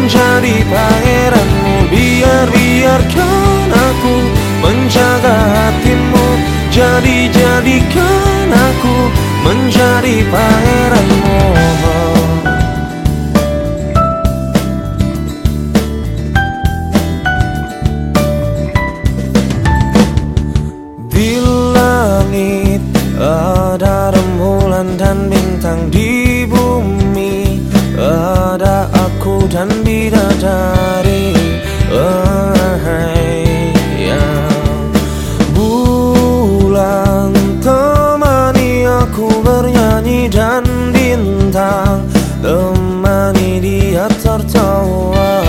menjadi pangeranmu. Biarkan aku menjaga hatimu. Jadikan aku menjadi pangeranmu. Di langit ada rembulan dan bintang, di bumi ada aku dan bidadari. Bulan temani aku bernyanyi dan bintang temani dia tertawa.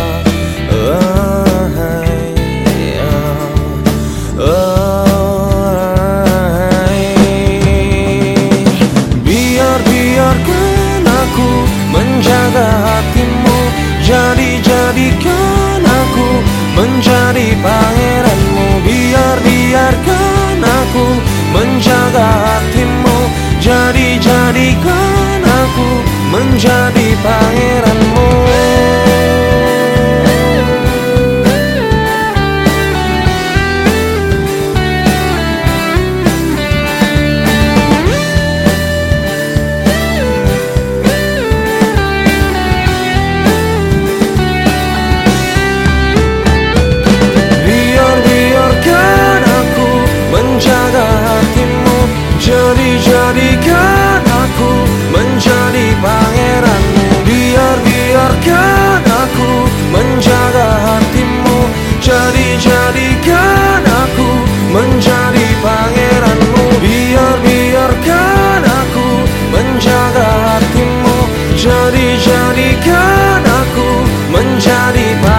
Biarkan aku menjaga hatimu. Jadikan aku menjadi pangeranmu. Biarkan aku menjaga hatimu. Jadikan aku menjadi pangeranmu. Jadikan aku menjadi pangeranmu. Biarkan aku menjaga hatimu. Jadikan aku menjadi pangeranmu. Biarkan aku menjaga hatimu. Jadikan aku menjadi pangeranmu.